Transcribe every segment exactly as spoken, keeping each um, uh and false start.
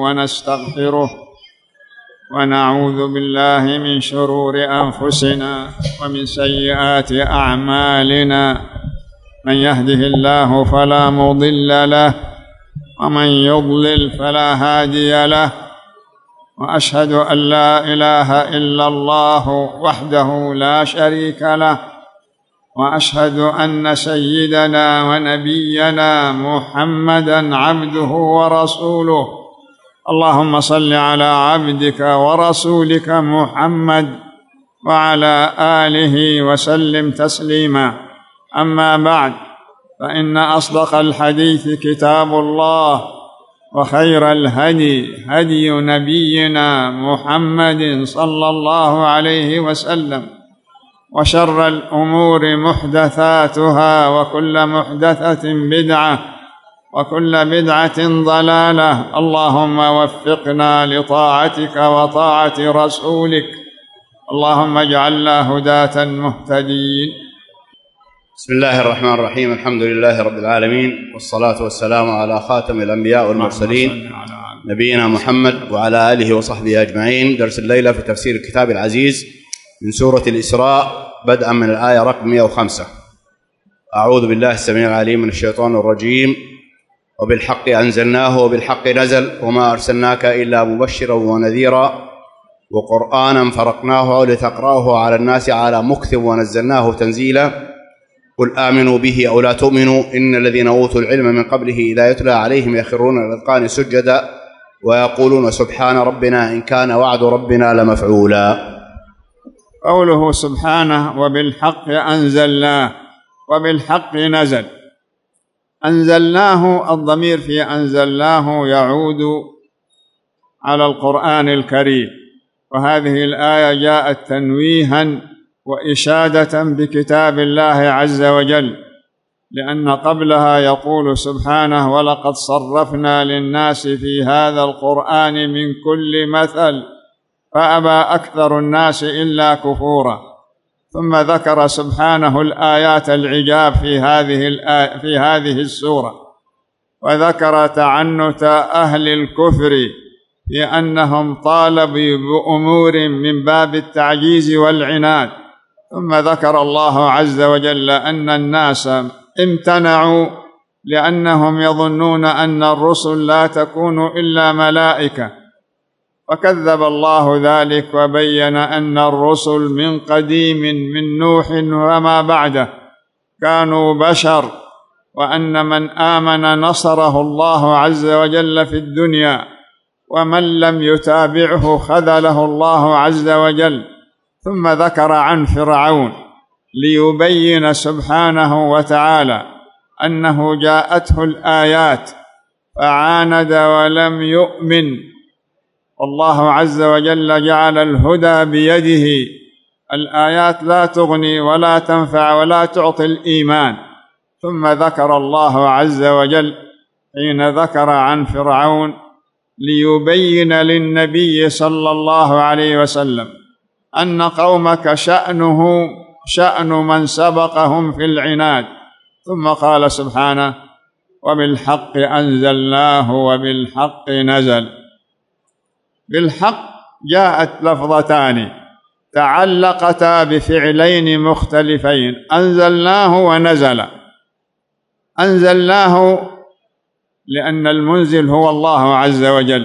ونستغفره ونعوذ بالله من شرور أنفسنا ومن سيئات أعمالنا، من يهده الله فلا مضل له ومن يضلل فلا هادي له، وأشهد أن لا إله إلا الله وحده لا شريك له، وأشهد أن سيدنا ونبينا محمدًا عبده ورسوله. اللهم صل على عبدك ورسولك محمد وعلى آله وسلم تسليما. أما بعد، فإن أصدق الحديث كتاب الله، وخير الهدي هدي نبينا محمد صلى الله عليه وسلم، وشر الأمور محدثاتها، وكل محدثة بدعة، وكل بدعة ضلالة. اللهم وفقنا لطاعتك وطاعة رسولك، اللهم اجعلنا هداة مهتدين. بسم الله الرحمن الرحيم. الحمد لله رب العالمين، والصلاة والسلام على خاتم الأنبياء والمرسلين نبينا محمد وعلى آله وصحبه أجمعين. درس الليلة في تفسير الكتاب العزيز من سورة الإسراء، بدءا من الآية رقم مئة وخمسة. أعوذ بالله السميع العليم من الشيطان الرجيم. وبالحق أنزلناه وبالحق نزل وما أرسلناك إلا مبشرا ونذيرا وقرآنا فرقناه لتقرأه على الناس على مكث ونزلناه تنزيلا. قل آمنوا به أو لا تؤمنوا إن الذين أوتوا العلم من قبله إذا يتلى عليهم يخرون للأذقان سجدا ويقولون سبحان ربنا إن كان وعد ربنا لمفعولا. قوله سبحانه وبالحق أنزلناه وبالحق نزل. أنزلناه، الضمير في أنزلناه يعود على القرآن الكريم، وهذه الآية جاءت تنويها وإشادة بكتاب الله عز وجل، لأن قبلها يقول سبحانه ولقد صرفنا للناس في هذا القرآن من كل مثل فأبى أكثر الناس إلا كفورا. ثم ذكر سبحانه الآيات العجاب في هذه الآية في هذه السورة، وذكر تعنت أهل الكفر في أنهم طالبوا بأمور من باب التعجيز والعناد. ثم ذكر الله عز وجل أن الناس امتنعوا لأنهم يظنون أن الرسل لا تكون إلا ملائكة، وكذب الله ذلك وبين أن الرسل من قديم من نوح وما بعده كانوا بشر، وأن من آمن نصره الله عز وجل في الدنيا، ومن لم يتابعه خذله الله عز وجل. ثم ذكر عن فرعون ليبين سبحانه وتعالى أنه جاءته الآيات فعاند ولم يؤمن، والله عز وجل جعل الهدى بيده. الآيات لا تغني ولا تنفع ولا تعطي الإيمان. ثم ذكر الله عز وجل حين ذكر عن فرعون ليبين للنبي صلى الله عليه وسلم أن قومك شأنه شأن من سبقهم في العناد. ثم قال سبحانه وبالحق أنزلناه وبالحق نزل. بالحق جاءت لفظتان تعلقتا بفعلين مختلفين، أنزلناه ونزل. أنزلناه لأن المنزل هو الله عز وجل،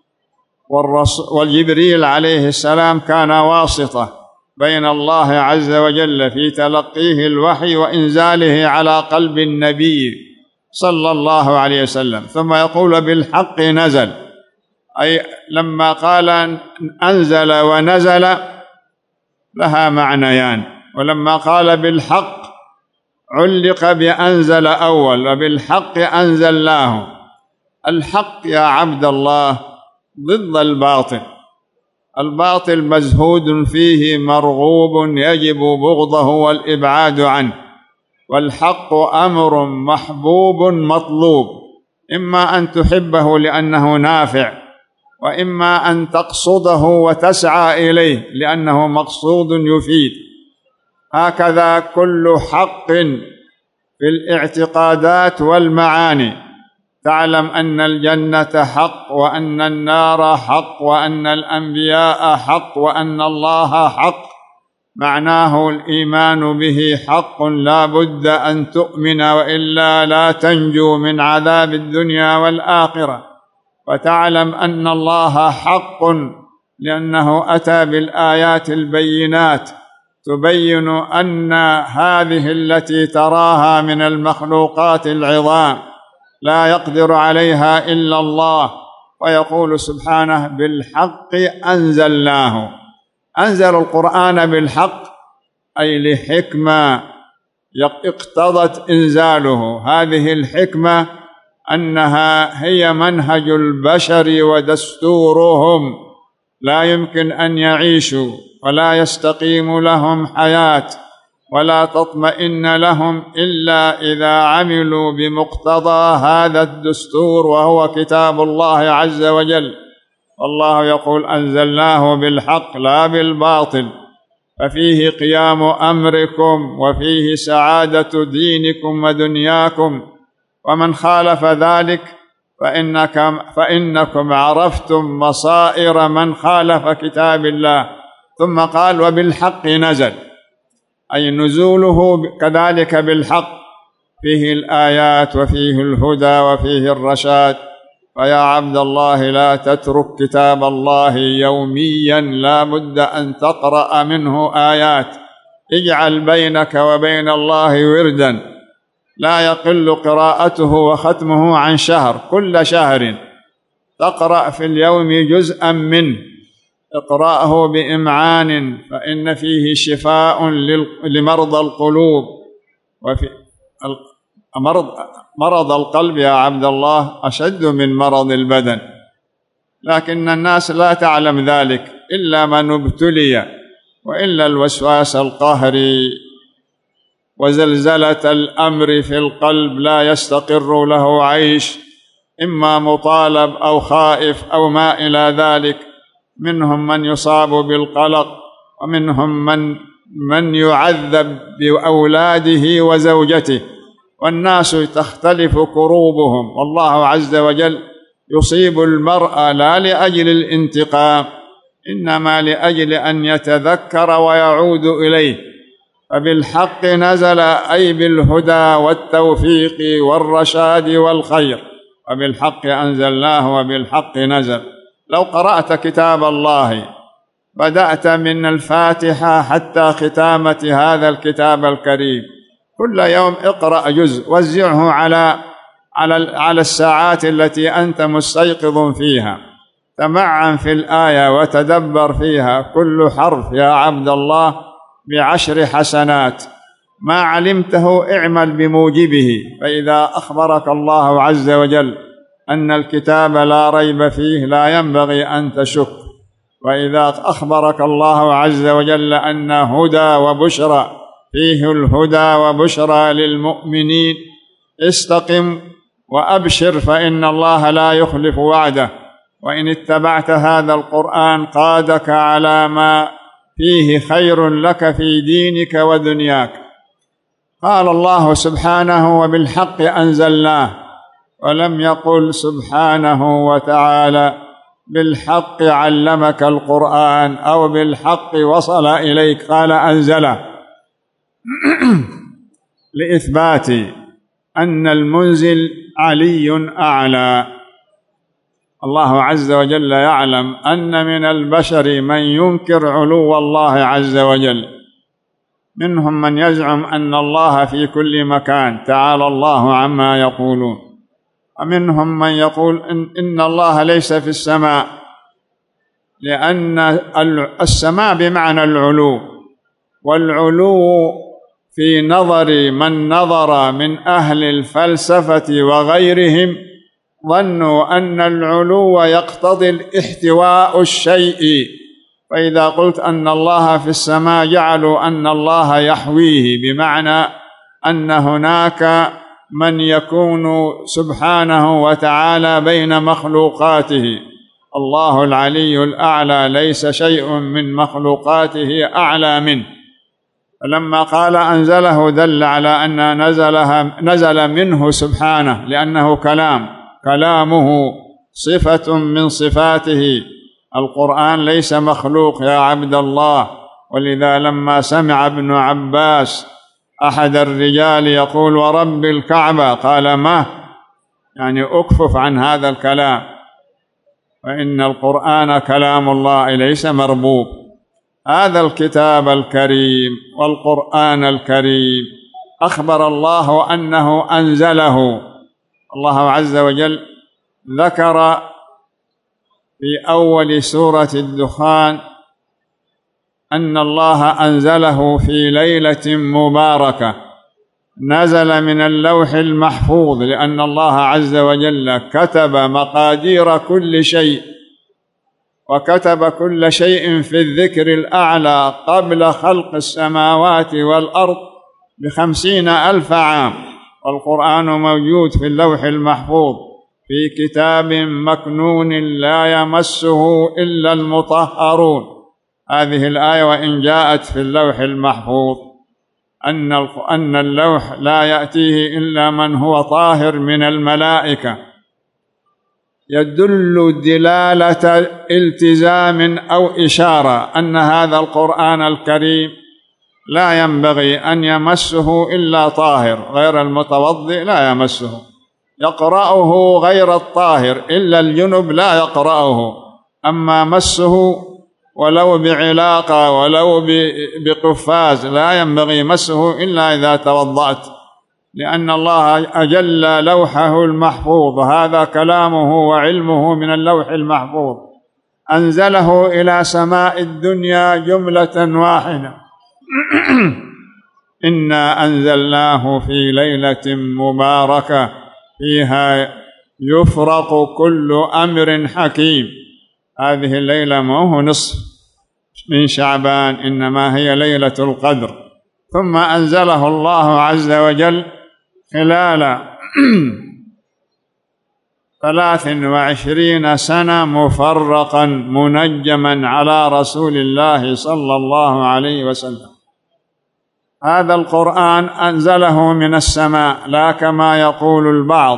والجبريل عليه السلام كان واسطة بين الله عز وجل في تلقيه الوحي وإنزاله على قلب النبي صلى الله عليه وسلم. ثم يقول بالحق نزل، أي لما قال أنزل ونزل لها معنيان، ولما قال بالحق علق بأنزل أول، وبالحق أنزلناه. الحق يا عبد الله ضد الباطل، الباطل مزهود فيه مرغوب يجب بغضه والإبعاد عنه، والحق أمر محبوب مطلوب، إما أن تحبه لأنه نافع، وإما أن تقصده وتسعى إليه لأنه مقصود يفيد. هكذا كل حق في الاعتقادات والمعاني، تعلم أن الجنة حق، وأن النار حق، وأن الأنبياء حق، وأن الله حق، معناه الإيمان به حق، لا بد أن تؤمن وإلا لا تنجو من عذاب الدنيا والآخرة. وتعلم أن الله حق لأنه أتى بالآيات البينات تبين أن هذه التي تراها من المخلوقات العظام لا يقدر عليها إلا الله. ويقول سبحانه: بالحق أنزلناه. أنزل القرآن بالحق أي لحكمة اقتضت إنزاله. هذه الحكمة أنها هي منهج البشر ودستورهم، لا يمكن أن يعيشوا ولا يستقيم لهم حياة ولا تطمئن لهم إلا إذا عملوا بمقتضى هذا الدستور، وهو كتاب الله عز وجل. والله يقول: أنزلناه بالحق لا بالباطل، ففيه قيام أمركم وفيه سعادة دينكم ودنياكم. ومن خالف ذلك فإنكم, فإنكم عرفتم مصائر من خالف كتاب الله. ثم قال: وبالحق نزل، أي نزوله كذلك بالحق، فيه الآيات وفيه الهدى وفيه الرشاد. فيا عبد الله لا تترك كتاب الله يوميا، لا بد أن تقرأ منه آيات. اجعل بينك وبين الله وردا لا يقل قراءته وختمه عن شهر، كل شهر تقرأ في اليوم جزءا منه. اقرأه بإمعان فإن فيه شفاء لمرضى القلوب. وفي مرض مرض القلب يا عبد الله أشد من مرض البدن، لكن الناس لا تعلم ذلك إلا من ابتلي، وإلا الوسواس القهري وزلزلة الأمر في القلب لا يستقر له عيش، إما مطالب أو خائف أو ما إلى ذلك. منهم من يصاب بالقلق، ومنهم من من يعذب بأولاده وزوجته، والناس تختلف كروبهم. والله عز وجل يصيب المرء لا لأجل الانتقام، إنما لأجل أن يتذكر ويعود إليه. فبالحق نزل أي بالهدى والتوفيق والرشاد والخير، وبالحق أنزلناه وبالحق نزل. لو قرأت كتاب الله بدأت من الفاتحة حتى ختامة هذا الكتاب الكريم، كل يوم اقرأ جزء، وزعه على على على الساعات التي أنت مستيقظ فيها، تمعن في الآية وتدبر فيها. كل حرف يا عبد الله بعشر حسنات، ما علمته اعمل بموجبه. فإذا أخبرك الله عز وجل أن الكتاب لا ريب فيه لا ينبغي أن تشك، وإذا أخبرك الله عز وجل أن هدى وبشرى فيه الهدى وبشرى للمؤمنين، استقم وأبشر، فإن الله لا يخلف وعده. وإن اتبعت هذا القرآن قادك على ما فيه خير لك في دينك ودنياك. قال الله سبحانه: وبالحق أنزلناه، ولم يقل سبحانه وتعالى بالحق علمك القرآن أو بالحق وصل إليك، قال أنزله لإثبات أن المنزل علي أعلى. الله عز وجل يعلم أن من البشر من ينكر علو الله عز وجل، منهم من يزعم أن الله في كل مكان تعالى الله عما يقولون، ومنهم من يقول إن, إن الله ليس في السماء، لأن السماء بمعنى العلو، والعلو في نظر من نظر من أهل الفلسفة وغيرهم ظنوا أن العلو يقتضي الاحتواء الشيء، فإذا قلت أن الله في السماء جعلوا أن الله يحويه، بمعنى أن هناك من يكون سبحانه وتعالى بين مخلوقاته. الله العلي الأعلى، ليس شيء من مخلوقاته أعلى منه. فلما قال أنزله دل على أن نزلها نزل منه سبحانه، لأنه كلام، كلامه صفة من صفاته. القرآن ليس مخلوق يا عبد الله. ولذا لما سمع ابن عباس أحد الرجال يقول ورب الكعبة قال ما، يعني أكفف عن هذا الكلام، فإن القرآن كلام الله ليس مربوب. هذا الكتاب الكريم والقرآن الكريم أخبر الله أنه أنزله. الله عز وجل ذكر في أول سورة الدخان أن الله أنزله في ليلة مباركة، نزل من اللوح المحفوظ، لأن الله عز وجل كتب مقادير كل شيء، وكتب كل شيء في الذكر الأعلى قبل خلق السماوات والأرض بخمسين ألف عام. والقرآن موجود في اللوح المحفوظ في كتاب مكنون لا يمسه إلا المطهرون. هذه الآية وإن جاءت في اللوح المحفوظ أن أن اللوح لا يأتيه إلا من هو طاهر من الملائكة، يدل دلالة التزام أو إشارة أن هذا القرآن الكريم لا ينبغي أن يمسه إلا طاهر، غير المتوضئ لا يمسه، يقرأه غير الطاهر إلا الجنب لا يقرأه. أما مسه ولو بعلاقة ولو بقفاز لا ينبغي مسه إلا إذا توضأت، لأن الله أجل لوحه المحفوظ، هذا كلامه وعلمه من اللوح المحفوظ، أنزله إلى سماء الدنيا جملة واحدة. إنا أنزلناه في ليلة مباركة فيها يفرق كل أمر حكيم. هذه الليلة ما هو نصف من شعبان، إنما هي ليلة القدر. ثم أنزله الله عز وجل خلال ثلاث وعشرين سنة مفرقا منجما على رسول الله صلى الله عليه وسلم. هذا القرآن أنزله من السماء لا كما يقول البعض،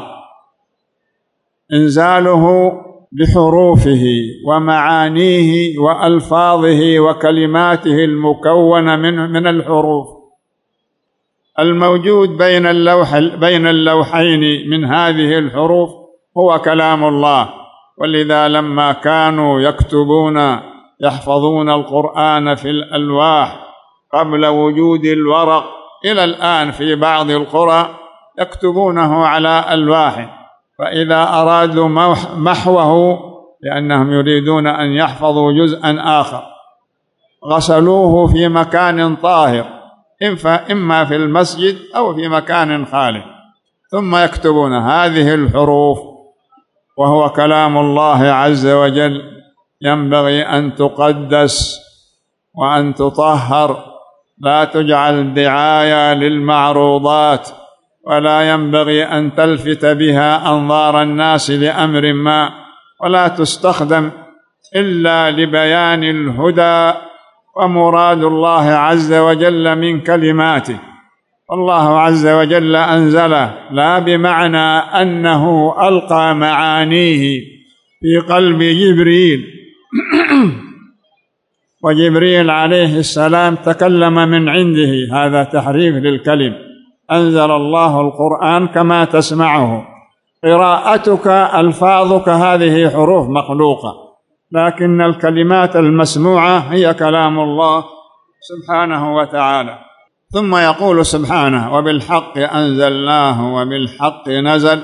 إنزاله بحروفه ومعانيه وألفاظه وكلماته المكونة من من الحروف. الموجود بين اللوح بين اللوحين من هذه الحروف هو كلام الله. ولذا لما كانوا يكتبون يحفظون القرآن في الألواح قبل وجود الورق، إلى الآن في بعض القرى يكتبونه على ألواح، فإذا أرادوا محوه لأنهم يريدون أن يحفظوا جزءا آخر غسلوه في مكان طاهر، إما في المسجد أو في مكان خالٍ، ثم يكتبون هذه الحروف وهو كلام الله عز وجل، ينبغي أن تقدس وأن تطهر، لا تجعل دعاية للمعروضات، ولا ينبغي أن تلفت بها أنظار الناس لأمر ما، ولا تستخدم إلا لبيان الهدى ومراد الله عز وجل من كلماته. الله عز وجل أنزله لا بمعنى أنه ألقى معانيه في قلب جبريل وجبريل عليه السلام تكلم من عنده، هذا تحريف للكلم. أنزل الله القرآن كما تسمعه، قراءتك ألفاظك هذه حروف مخلوقة، لكن الكلمات المسموعة هي كلام الله سبحانه وتعالى. ثم يقول سبحانه وبالحق أنزلناه وبالحق نزل.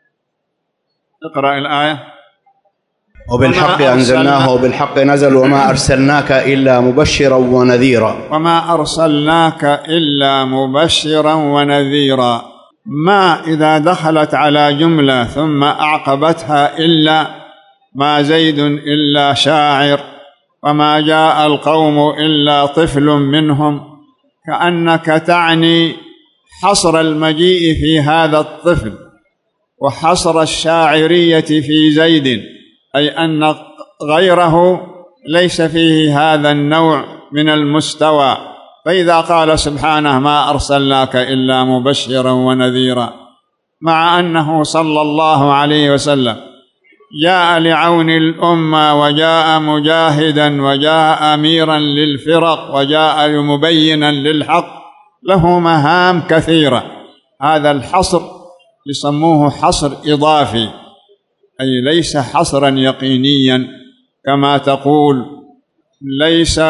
اقرأ الآية. وبالحق أنزلناه وبالحق نزل وما أرسلناك إلا مبشرا ونذيرا. وما أرسلناك إلا مبشرا ونذيرا. ما إذا دخلت على جملة ثم أعقبتها إلا، ما زيد إلا شاعر، وما جاء القوم إلا طفل منهم، كأنك تعني حصر المجيء في هذا الطفل وحصر الشاعرية في زيد، أي أن غيره ليس فيه هذا النوع من المستوى. فإذا قال سبحانه ما أرسلناك إلا مبشرا ونذيرا، مع أنه صلى الله عليه وسلم جاء لعون الأمة، وجاء مجاهدا، وجاء أميرا للفرق، وجاء مبينا للحق، له مهام كثيرة. هذا الحصر يسموه حصر إضافي، أي ليس حصرا يقينيا كما تقول. ليس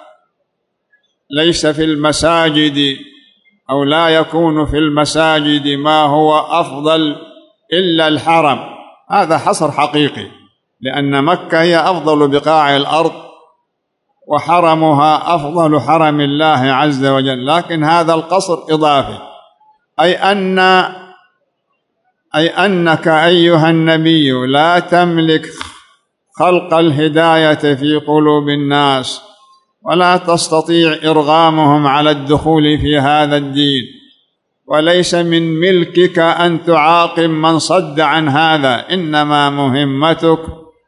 ليس في المساجد أو لا يكون في المساجد ما هو أفضل إلا الحرم، هذا حصر حقيقي، لأن مكة هي أفضل بقاع الأرض وحرمها أفضل حرم الله عز وجل، لكن هذا القصر إضافي، أي أن أي أنك أيها النبي لا تملك خلق الهداية في قلوب الناس، ولا تستطيع إرغامهم على الدخول في هذا الدين، وليس من ملكك أن تعاقب من صد عن هذا، إنما مهمتك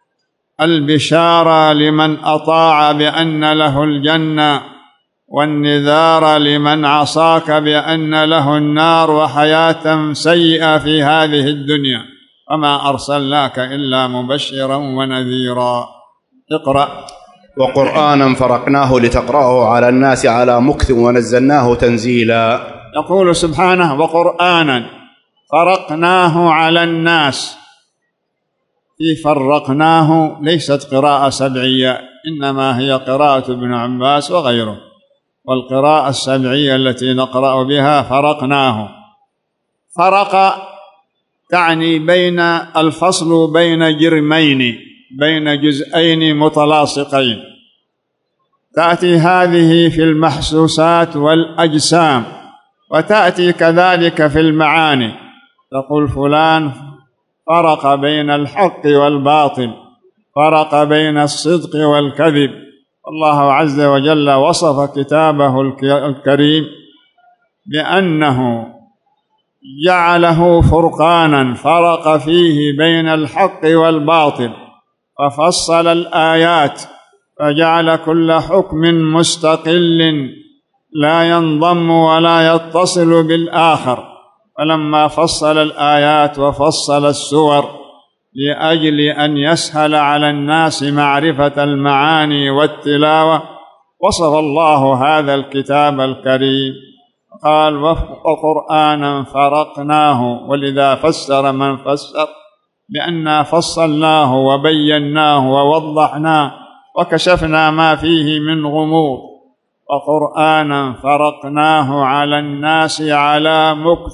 البشارة لمن أطاع بأن له الجنة، والنذار لمن عصاك بأن له النار وحياة سيئة في هذه الدنيا، وما أرسلناك إلا مبشرا ونذيرا. اقرأ. وقرآنا فرقناه لتقرأه على الناس على مكث ونزلناه تنزيلا. يقول سبحانه: وقرآنا فرقناه على الناس. في فرقناه ليست قراءة سبعية، إنما هي قراءة ابن عباس وغيره، والقراءة السبعية التي نقرأ بها فرقناه. فرق تعني بين الفصل بين جرمين، بين جزئين متلاصقين. تأتي هذه في المحسوسات والأجسام، وتأتي كذلك في المعاني، تقول فلان فرق بين الحق والباطل، فرق بين الصدق والكذب. الله عز وجل وصف كتابه الكريم بأنه جعله فرقانا فرق فيه بين الحق والباطل، ففصل الآيات، فجعل كل حكم مستقل لا ينضم ولا يتصل بالآخر. فلما فصل الآيات وفصل السور لأجل أن يسهل على الناس معرفة المعاني والتلاوة، وصف الله هذا الكتاب الكريم قال: وقرآنا فرقناه. ولذا فسر من فسر بأننا فصلناه وبيناه ووضحناه وكشفنا ما فيه من غموض. وقرآنا فرقناه على الناس على مكث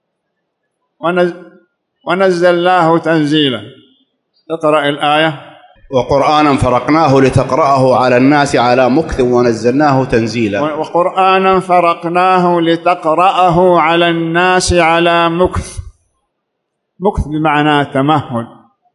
ونزلناه تنزيلا. اقرأ الآية. وقرآنا فرقناه لتقرأه على الناس على مكث ونزلناه تنزيلا. وقرآنا فرقناه لتقرأه على الناس على مكث. مكث بمعنى تمهل،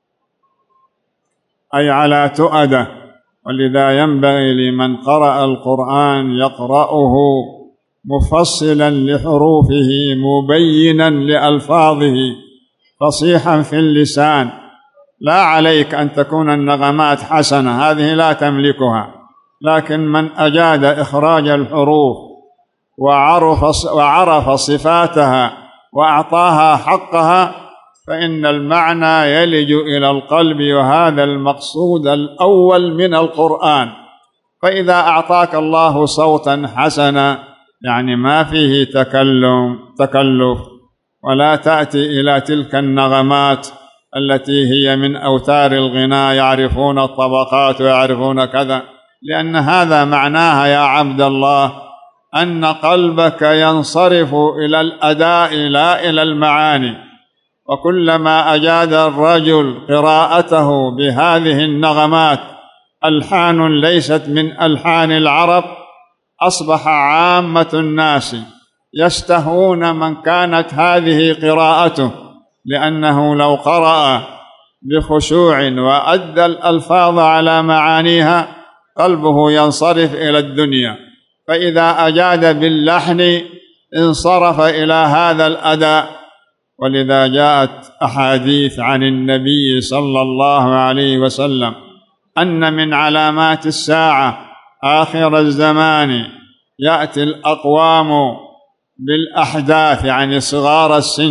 أي على تؤدة. ولذا ينبغي لمن قرأ القرآن يقرأه مفصلا لحروفه مبينا لألفاظه فصيحا في اللسان. لا عليك أن تكون النغمات حسنة، هذه لا تملكها، لكن من أجاد إخراج الحروف وعرف, وعرف صفاتها وأعطاها حقها فإن المعنى يلج إلى القلب، وهذا المقصود الأول من القرآن. فإذا أعطاك الله صوتا حسنا يعني ما فيه تكلم تكلف، ولا تأتي إلى تلك النغمات التي هي من أوتار الغناء، يعرفون الطبقات ويعرفون كذا، لأن هذا معناها يا عبد الله أن قلبك ينصرف إلى الأداء لا إلى المعاني. وكلما أجاد الرجل قراءته بهذه النغمات ألحان ليست من ألحان العرب، أصبح عامة الناس يستهون من كانت هذه قراءته، لأنه لو قرأ بخشوع وأدى الألفاظ على معانيها قلبه ينصرف إلى الدنيا، فإذا أجاد باللحن انصرف إلى هذا الأداء. ولذا جاءت أحاديث عن النبي صلى الله عليه وسلم أن من علامات الساعة آخر الزمان يأتي الأقوام بالأحداث يعني صغار السن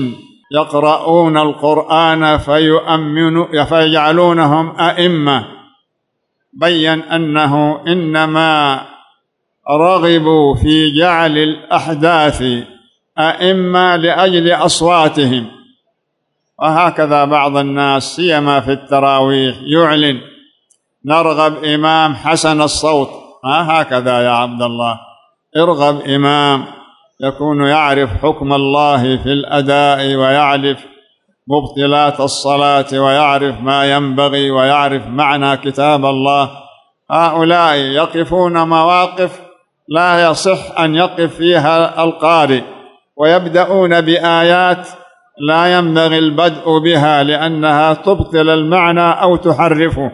يقرؤون القرآن فيؤمنوا فيجعلونهم أئمة، بين أنه إنما رغبوا في جعل الأحداث أئمة لأجل أصواتهم. وهكذا بعض الناس سيما في التراويح يعلن نرغب إمام حسن الصوت، هكذا يا عبد الله، ارغب إمام يكون يعرف حكم الله في الأداء ويعرف مبطلات الصلاة ويعرف ما ينبغي ويعرف معنى كتاب الله. هؤلاء يقفون مواقف لا يصح أن يقف فيها القارئ، ويبدأون بآيات لا ينبغي البدء بها لأنها تبطل المعنى أو تحرفه.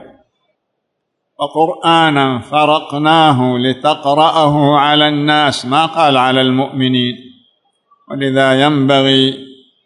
وقرآنا فرقناه لتقرأه على الناس، ما قال على المؤمنين. ولذا ينبغي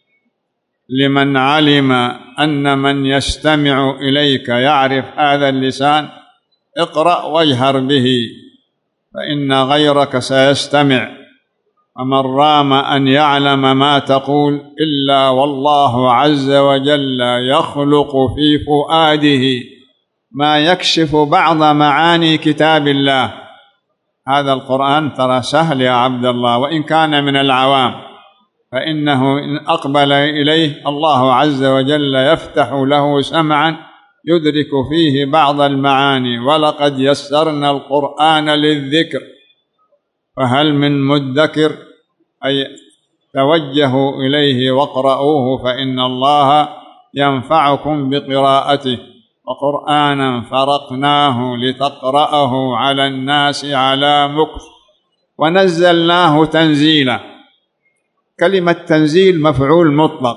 لمن علم أن من يستمع إليك يعرف هذا اللسان اقرأ واجهر به، فإن غيرك سيستمع. ومن رام أن يعلم ما تقول إلا والله عز وجل يخلق في فؤاده ما يكشف بعض معاني كتاب الله. هذا القرآن ترى سهل يا عبد الله، وإن كان من العوام فإنه إن أقبل إليه الله عز وجل يفتح له سمعا يدرك فيه بعض المعاني. ولقد يسرنا القرآن للذكر فهل من مدكر، أي توجهوا إليه واقرؤوه فإن الله ينفعكم بقراءته. وقرآنا فرقناه لتقرأه على الناس على مكث ونزلناه تنزيلا. كلمة تنزيل مفعول مطلق،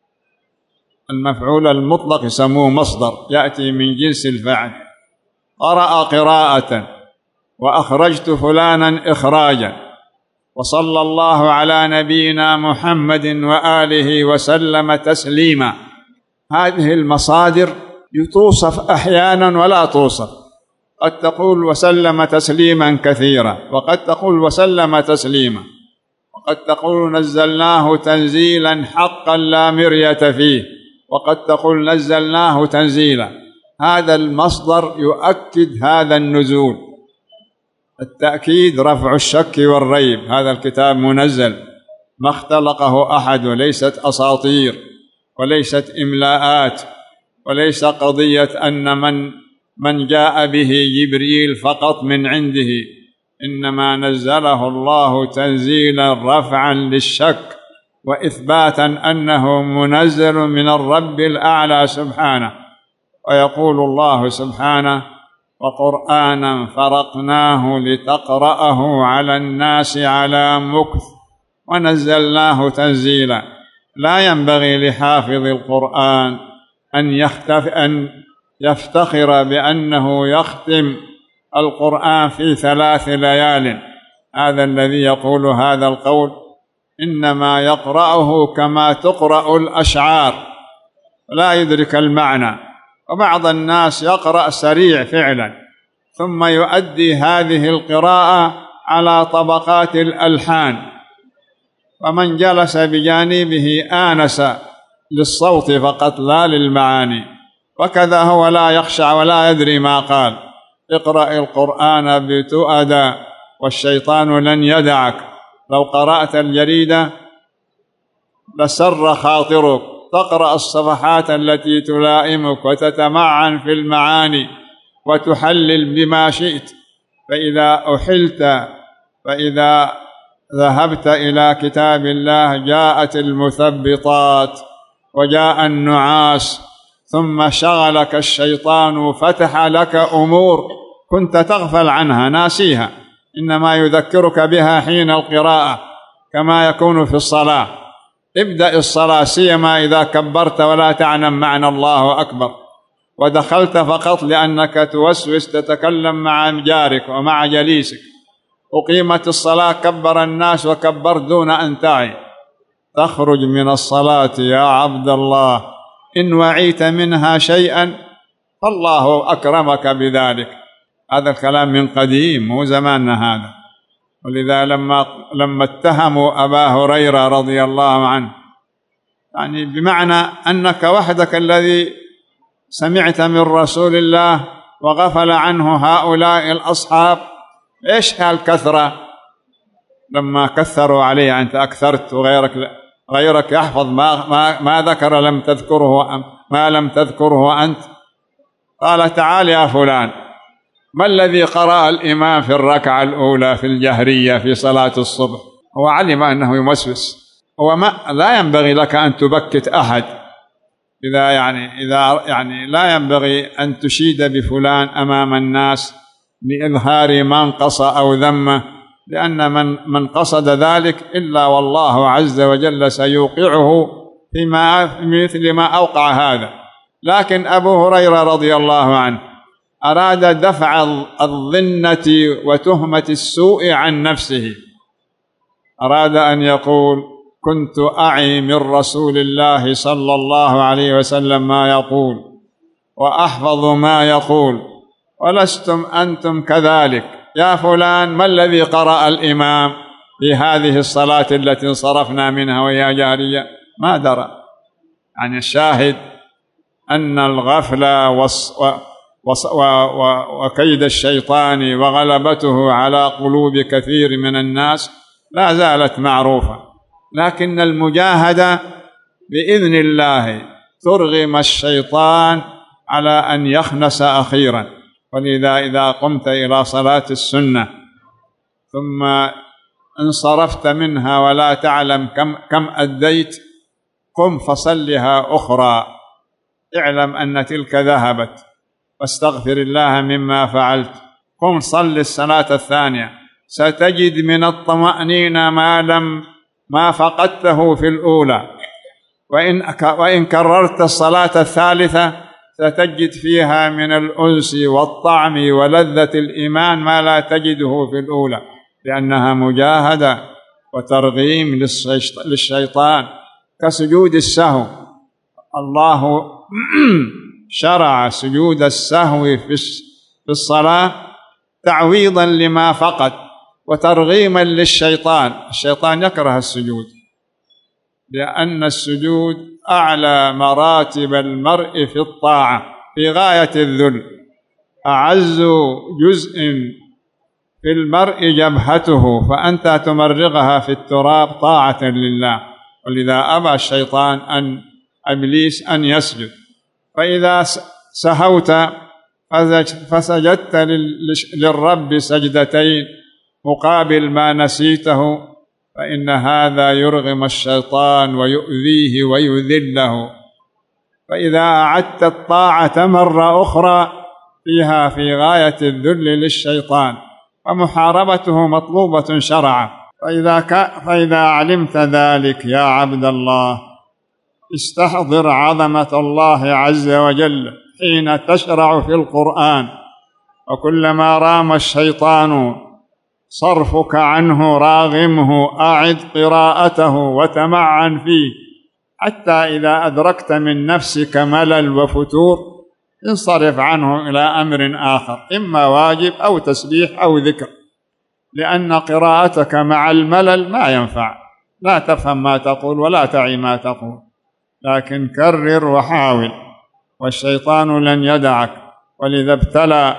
المفعول المطلق يسموه مصدر يأتي من جنس الفعل. قرأ قراءة وأخرجت فلانا إخراجا. وصلى الله على نبينا محمد وآله وسلم تسليما. هذه المصادر توصف أحيانا ولا توصف، قد تقول وسلم تسليما كثيرا، وقد تقول وسلم تسليما، وقد تقول نزلناه تنزيلا حقا لا مرية فيه، وقد تقول نزلناه تنزيلا. هذا المصدر يؤكد هذا النزول. التأكيد رفع الشك والريب. هذا الكتاب منزل ما اختلقه أحد، وليست أساطير وليست إملاءات، وليس قضية أن من من جاء به جبريل فقط من عنده، إنما نزله الله تنزيلا رفعا للشك وإثباتا أنه منزل من الرب الأعلى سبحانه. ويقول الله سبحانه وقرآنا فرقناه لتقرأه على الناس على مكث ونزلناه تنزيلا. لا ينبغي لحافظ القرآن أن يختف أن يفتخر بأنه يختم القرآن في ثلاث ليال. هذا الذي يقول هذا القول إنما يقرأه كما تقرأ الأشعار، لا يدرك المعنى. وبعض الناس يقرأ سريع فعلا ثم يؤدي هذه القراءة على طبقات الألحان، ومن جلس بجانبه آنس للصوت فقط لا للمعاني. وكذا هو لا يخشع ولا يدري ما قال. اقرأ القرآن بتؤدى والشيطان لن يدعك. لو قرأت الجريدة لسر خاطرك، تقرأ الصفحات التي تلائمك وتتمعن في المعاني وتحلل بما شئت. فإذا أحلت فإذا ذهبت إلى كتاب الله جاءت المثبطات وجاء النعاس، ثم شغلك الشيطان فتح لك أمور كنت تغفل عنها ناسيها، إنما يذكرك بها حين القراءة كما يكون في الصلاة. ابدأ الصلاة سيما إذا كبرت ولا تعلم معنى الله أكبر، ودخلت فقط لأنك توسوس تتكلم مع جارك ومع جليسك. أقيمت الصلاة كبر الناس وكبرت دون أن تعي، تخرج من الصلاة يا عبد الله إن وعيت منها شيئا فالله أكرمك بذلك. هذا الكلام من قديم، مو زماننا هذا. ولذا لما لما اتهموا أبا هريرة رضي الله عنه يعني بمعنى أنك وحدك الذي سمعت من رسول الله وغفل عنه هؤلاء الأصحاب. إيش هالكثرة؟ لما كثروا عليه أنت أكثرت وغيرك غيرك يحفظ ما, ما, ما ذكر لم تذكره ما لم تذكره أنت. قال تعال يا فلان، ما الذي قرأ الإمام في الركعة الأولى في الجهرية في صلاة الصبح؟ هو علم أنه يوسوس، هو ما لا ينبغي لك أن تبكت أحد، إذا يعني إذا يعني لا ينبغي أن تشيد بفلان أمام الناس لإظهار منقص أو ذمه، لأن من من قصد ذلك إلا والله عز وجل سيوقعه فيما مثل ما أوقع هذا. لكن أبو هريرة رضي الله عنه أراد دفع الظنة وتهمة السوء عن نفسه، أراد أن يقول كنت أعي من رسول الله صلى الله عليه وسلم ما يقول وأحفظ ما يقول، ولستم أنتم كذلك. يا فلان، ما الذي قرأ الإمام في هذه الصلاة التي انصرفنا منها وهي جارية؟ ما درى. يعني الشاهد أن الغفلة وص وص و و وكيد الشيطان وغلبته على قلوب كثير من الناس لا زالت معروفة، لكن المجاهدة بإذن الله ترغم الشيطان على أن يخنس أخيرا. ولذا إذا قمت إلى صلاة السنة ثم انصرفت منها ولا تعلم كم, كم أديت، قم فصلها أخرى، اعلم أن تلك ذهبت واستغفر الله مما فعلت. قم صل الصلاة الثانية، ستجد من الطمأنينة ما لم ما فقدته في الأولى، وإن, وإن كررت الصلاة الثالثة ستجد فيها من الأنس والطعم ولذة الإيمان ما لا تجده في الأولى، لأنها مجاهدة وترغيم للشيطان كسجود السهو. الله شرع سجود السهو في الصلاة تعويضا لما فقد وترغيما للشيطان. الشيطان يكره السجود، لأن السجود أعلى مراتب المرء في الطاعة في غاية الذل. أعز جزء في المرء جبهته، فأنت تمرغها في التراب طاعة لله. ولذا أبى الشيطان أن إبليس أن يسجد. فإذا سهوت فسجدت للرب سجدتين مقابل ما نسيته، فإن هذا يرغم الشيطان ويؤذيه ويذله. فإذا أعدت الطاعة مرة أخرى فيها في غاية الذل للشيطان، ومحاربته مطلوبة شرعا. فإذا, فإذا علمت ذلك يا عبد الله، استحضر عظمة الله عز وجل حين تشرع في القرآن، وكلما رام الشيطان صرفك عنه راغمه، أعد قراءته وتمعن فيه، حتى إذا أدركت من نفسك ملل وفتور انصرف عنه إلى أمر آخر، إما واجب أو تسبيح أو ذكر، لأن قراءتك مع الملل ما ينفع، لا تفهم ما تقول ولا تعي ما تقول، لكن كرر وحاول، والشيطان لن يدعك. ولذا ابتلى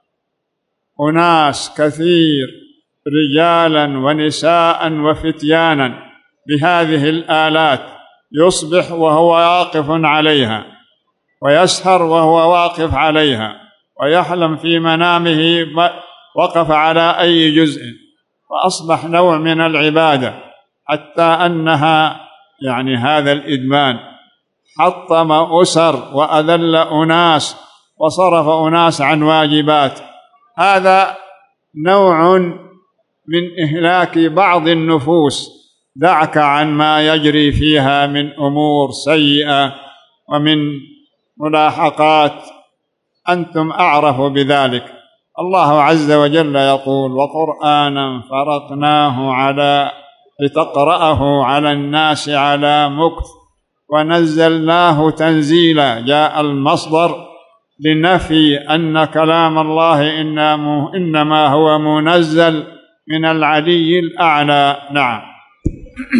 أناس كثير رجالا ونساء وفتيانا بهذه الآلات، يصبح وهو واقف عليها، ويسهر وهو واقف عليها، ويحلم في منامه وقف على أي جزء، وأصبح نوع من العبادة، حتى أنها يعني هذا الإدمان حطم أسر وأذل أناس وصرف أناس عن واجبات. هذا نوع من إهلاك بعض النفوس. دعك عن ما يجري فيها من أمور سيئة ومن ملاحقات، أنتم أعرف بذلك. الله عز وجل يقول: وقرآنا فرقناه على لتقرأه على الناس على مكث ونزلناه تنزيلا. جاء المصدر لنفي أن كلام الله إنما هو منزل من العلي الأعلى. نعم.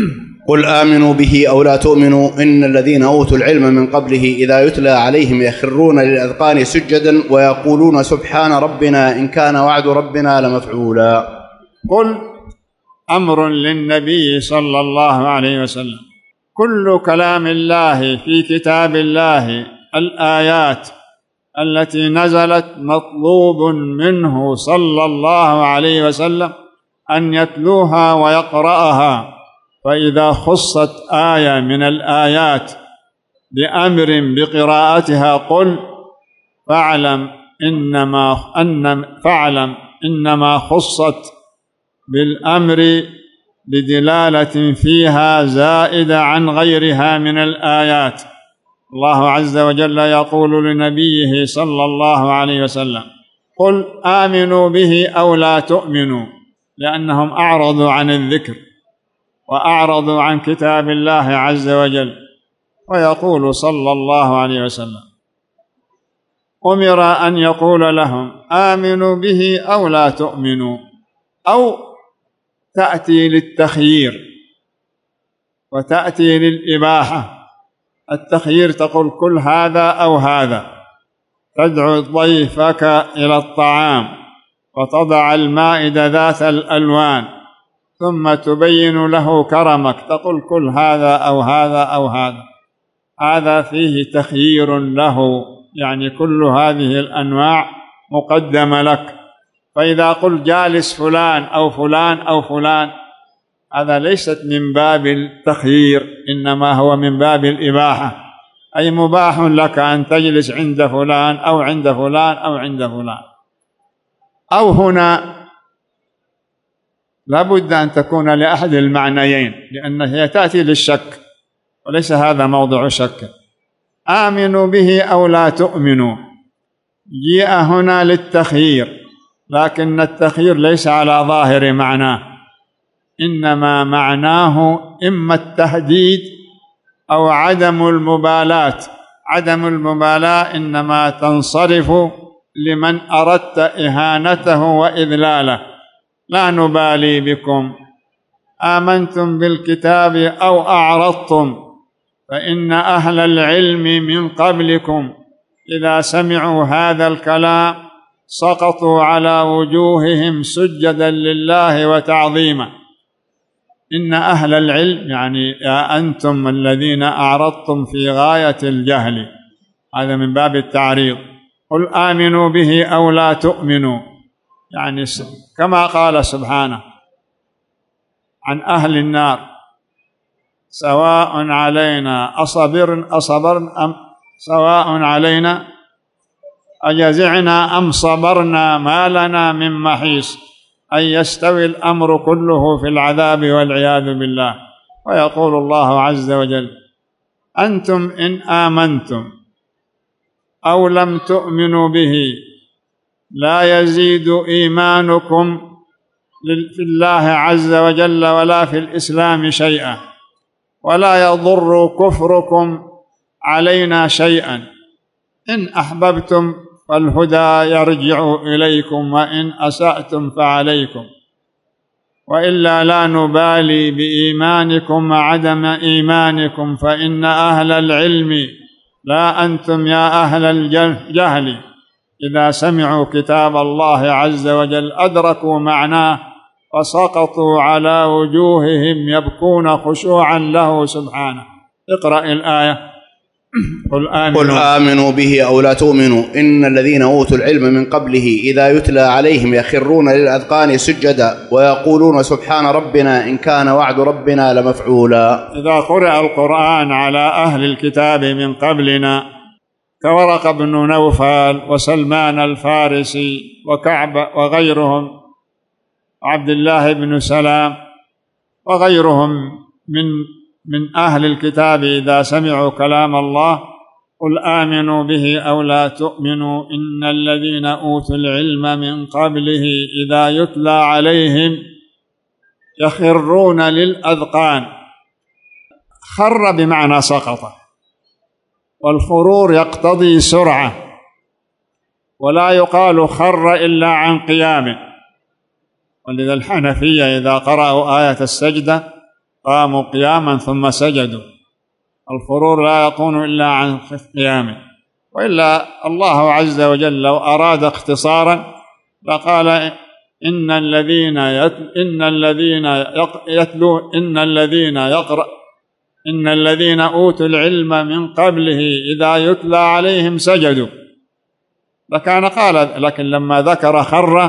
قل آمنوا به أو لا تؤمنوا إن الذين أوتوا العلم من قبله إذا يتلى عليهم يخرون للأذقان سجدا ويقولون سبحان ربنا إن كان وعد ربنا لمفعولا. قل أمر للنبي صلى الله عليه وسلم. كل كلام الله في كتاب الله الآيات التي نزلت مطلوب منه صلى الله عليه وسلم أن يتلوها ويقرأها، فإذا خصت آية من الآيات بأمر بقراءتها قل فاعلم إنما أن فاعلم إنما خصت بالأمر بدلالة فيها زائدة عن غيرها من الآيات. الله عز وجل يقول لنبيه صلى الله عليه وسلم قل آمنوا به أو لا تؤمنوا، لأنهم أعرضوا عن الذكر وأعرضوا عن كتاب الله عز وجل. ويقول صلى الله عليه وسلم أمر أن يقول لهم آمنوا به أو لا تؤمنوا، أو تأتي للتخيير وتأتي للإباحة. التخيير تقول كل هذا أو هذا، تدعو ضيفك إلى الطعام وتضع المائدة ذات الألوان ثم تبين له كرمك، تقول كل هذا أو هذا أو هذا. هذا فيه تخيير له، يعني كل هذه الأنواع مقدمة لك. فإذا قل جالس فلان أو فلان أو فلان، هذا ليست من باب التخيير، إنما هو من باب الإباحة، أي مباح لك أن تجلس عند فلان أو عند فلان أو عند فلان. أو هنا لابد أن تكون لأحد المعنيين، لأنها هي تأتي للشك وليس هذا موضع شك. آمنوا به أو لا تؤمنوا جيء هنا للتخيير، لكن التخيير ليس على ظاهر معناه، إنما معناه إما التهديد أو عدم المبالاة. عدم المبالاة إنما تنصرف لمن أردت إهانته وإذلاله، لا نبالي بكم آمنتم بالكتاب أو أعرضتم فإن أهل العلم من قبلكم إذا سمعوا هذا الكلام سقطوا على وجوههم سجدا لله وتعظيما. إن أهل العلم يعني يا أنتم الذين أعرضتم في غاية الجهل، هذا من باب التعريض. قل آمنوا به أو لا تؤمنوا، يعني كما قال سبحانه عن أهل النار سواء علينا أصبر أصبرن أم سواء علينا أجزعنا أم صبرنا ما لنا من محيص، أن يستوي الأمر كله في العذاب والعياذ بالله. ويقول الله عز وجل أنتم إن آمنتم أو لم تؤمنوا به لا يزيد إيمانكم في الله عز وجل ولا في الإسلام شيئا، ولا يضر كفركم علينا شيئا. إن أحببتم فالهدى يرجع إليكم وإن أسأتم فعليكم، وإلا لا نبالي بإيمانكم وعدم إيمانكم، فإن أهل العلم لا أنتم يا أهل الجهل إذا سمعوا كتاب الله عز وجل أدركوا معناه فسقطوا على وجوههم يبكون خشوعا له سبحانه. اقرأ الآية. قل آمنوا, قل آمنوا به أو لا تؤمنوا إن الذين أوتوا العلم من قبله إذا يتلى عليهم يخرون للأذقان سجدا ويقولون سبحان ربنا إن كان وعد ربنا لمفعولا. إذا قرأ القرآن على أهل الكتاب من قبلنا كورق بن نوفل وسلمان الفارسي وكعب وغيرهم وعبد الله بن سلام وغيرهم من من أهل الكتاب إذا سمعوا كلام الله قل آمنوا به أو لا تؤمنوا إن الذين أوتوا العلم من قبله إذا يتلى عليهم يخرون للأذقان. خر بمعنى سقط، والخرور يقتضي سرعة، ولا يقال خر إلا عن قيام. ولذا الحنفية إذا قرأوا آية السجدة قاموا قياما ثم سجدوا. الخرور لا يكون إلا عن قيامه، وإلا الله عز وجل لو أراد اختصارا لقال إن الذين يتل إن الذين يتلو إن الذين يقرأ إن الذين أوتوا العلم من قبله إذا يتلى عليهم سجدوا، لكان قال. لكن لما ذكر خر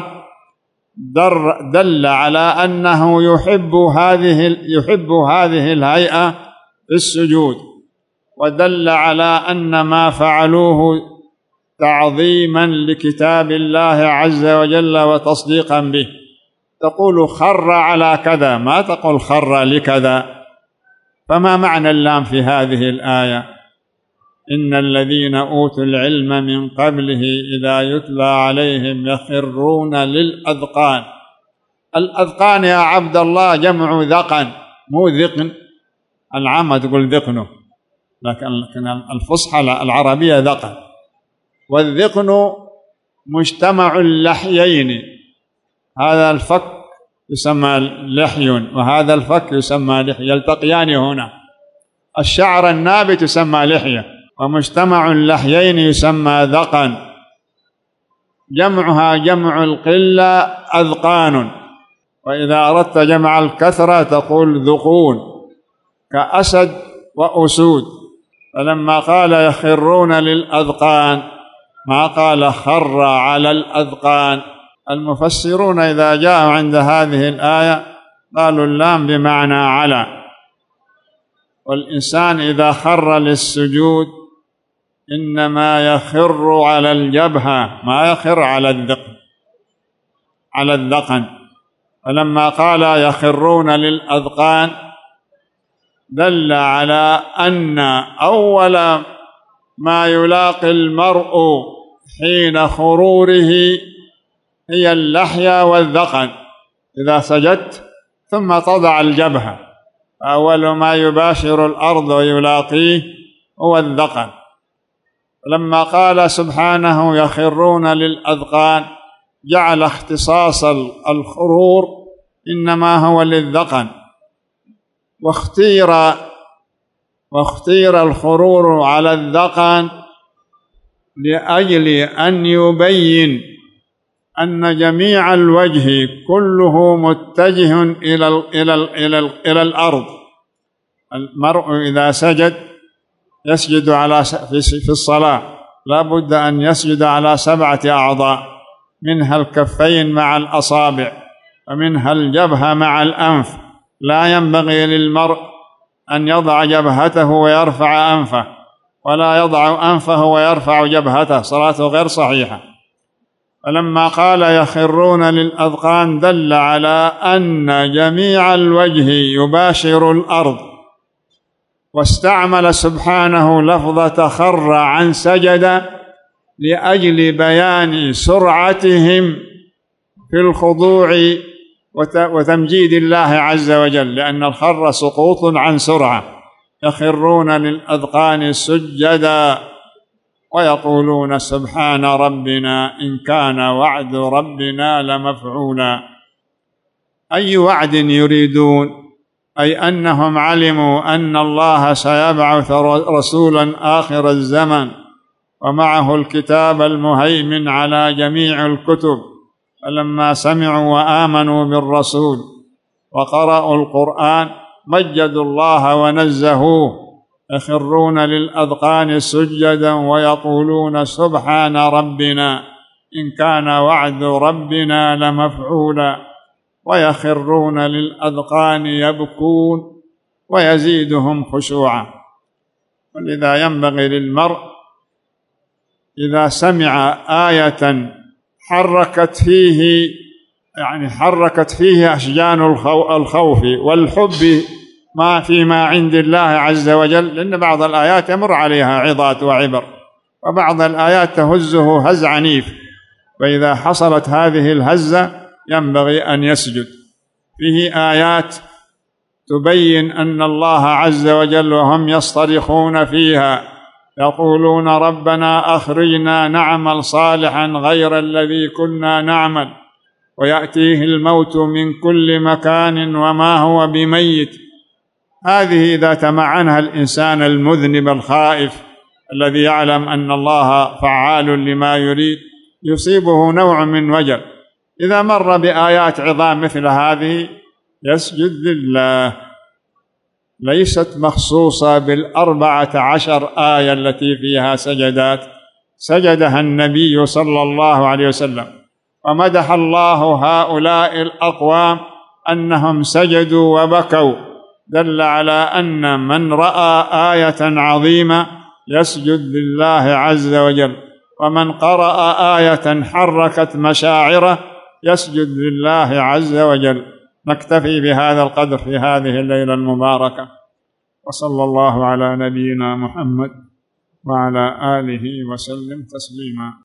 دل على أنه يحب هذه يحب هذه الهيئة في السجود، ودل على أن ما فعلوه تعظيما لكتاب الله عز وجل وتصديقا به. تقول خر على كذا، ما تقول خر لكذا. فما معنى اللام في هذه الآية؟ إن الذين أوتوا العلم من قبله إذا يتلى عليهم يخرون للأذقان. الأذقان يا عبد الله جمع ذقن، مو ذقن. العامة تقول ذقنه، لكن الفصحى العربية ذقن. والذقن مجتمع اللحيين، هذا الفك يسمى لحي وهذا الفك يسمى لحية، يلتقيان هنا. الشعر النابت يسمى لحية، ومجتمع اللحيين يسمى ذقن. جمعها جمع القلة أذقان، وإذا أردت جمع الكثرة تقول ذقون، كأسد وأسود. فلما قال يخرون للأذقان ما قال خر على الأذقان. المفسرون إذا جاءوا عند هذه الآية قالوا اللام بمعنى على، والإنسان إذا خر للسجود إنما يخر على الجبهة، ما يخر على الذقن على الذقن. فلما قال يخرون للأذقان دل على أن أول ما يلاقي المرء حين خروره هي اللحية والذقن. إذا سجدت ثم تضع الجبهة، أول ما يباشر الأرض ويلاقيه هو الذقن. لما قال سبحانه يخرون للأذقان جعل اختصاص الخرور إنما هو للذقن، واختير واختير الخرور على الذقن لأجل أن يبين أن جميع الوجه كله متجه إلى إلى إلى إلى الأرض. المرء إذا سجد يسجد على في الصلاة لا بد أن يسجد على سبعة أعضاء، منها الكفين مع الأصابع، ومنها الجبهة مع الأنف. لا ينبغي للمرء أن يضع جبهته ويرفع أنفه، ولا يضع أنفه ويرفع جبهته، صلاته غير صحيحة. فلما قال يخرون للأذقان دل على أن جميع الوجه يباشر الأرض، واستعمل سبحانه لفظة خر عن سجد لأجل بيان سرعتهم في الخضوع وتمجيد الله عز وجل، لأن الخر سقوط عن سرعة. يخرون للأذقان سجدا ويقولون سبحان ربنا إن كان وعد ربنا لمفعولا. أي وعد يريدون؟ أي أنهم علموا أن الله سيبعث رسولا آخر الزمن ومعه الكتاب المهيمن على جميع الكتب. فلما سمعوا وآمنوا بالرسول وقرأوا القرآن مجدوا الله ونزهوه، يخرون للأذقان سجدا ويقولون سبحان ربنا إن كان وعد ربنا لمفعولا، ويخرون للأذقان يبكون ويزيدهم خشوعا. ولذا ينبغي للمرء إذا سمع آية حركت فيه يعني حركت فيه أشجان الخوف والحب ما فيما عند الله عز وجل، لأن بعض الآيات يمر عليها عظات وعبر، وبعض الآيات تهزه هز عنيف، وإذا حصلت هذه الهزة ينبغي أن يسجد. فيه آيات تبين أن الله عز وجل وهم يصطرخون فيها يقولون ربنا أخرجنا نعمل صالحا غير الذي كنا نعمل، ويأتيه الموت من كل مكان وما هو بميت هذه إذا تمعنها الإنسان المذنب الخائف الذي يعلم أن الله فعال لما يريد يصيبه نوع من وجل. إذا مر بآيات عظام مثل هذه يسجد لله، ليست مخصوصة بالأربعة عشر آية التي فيها سجدات، سجدها النبي صلى الله عليه وسلم، ومدح الله هؤلاء الأقوام أنهم سجدوا وبكوا، دل على أن من رأى آية عظيمة يسجد لله عز وجل، ومن قرأ آية حركت مشاعره يسجد لله عز وجل. نكتفي بهذا القدر في هذه الليلة المباركة، وصلى الله على نبينا محمد وعلى آله وسلم تسليما.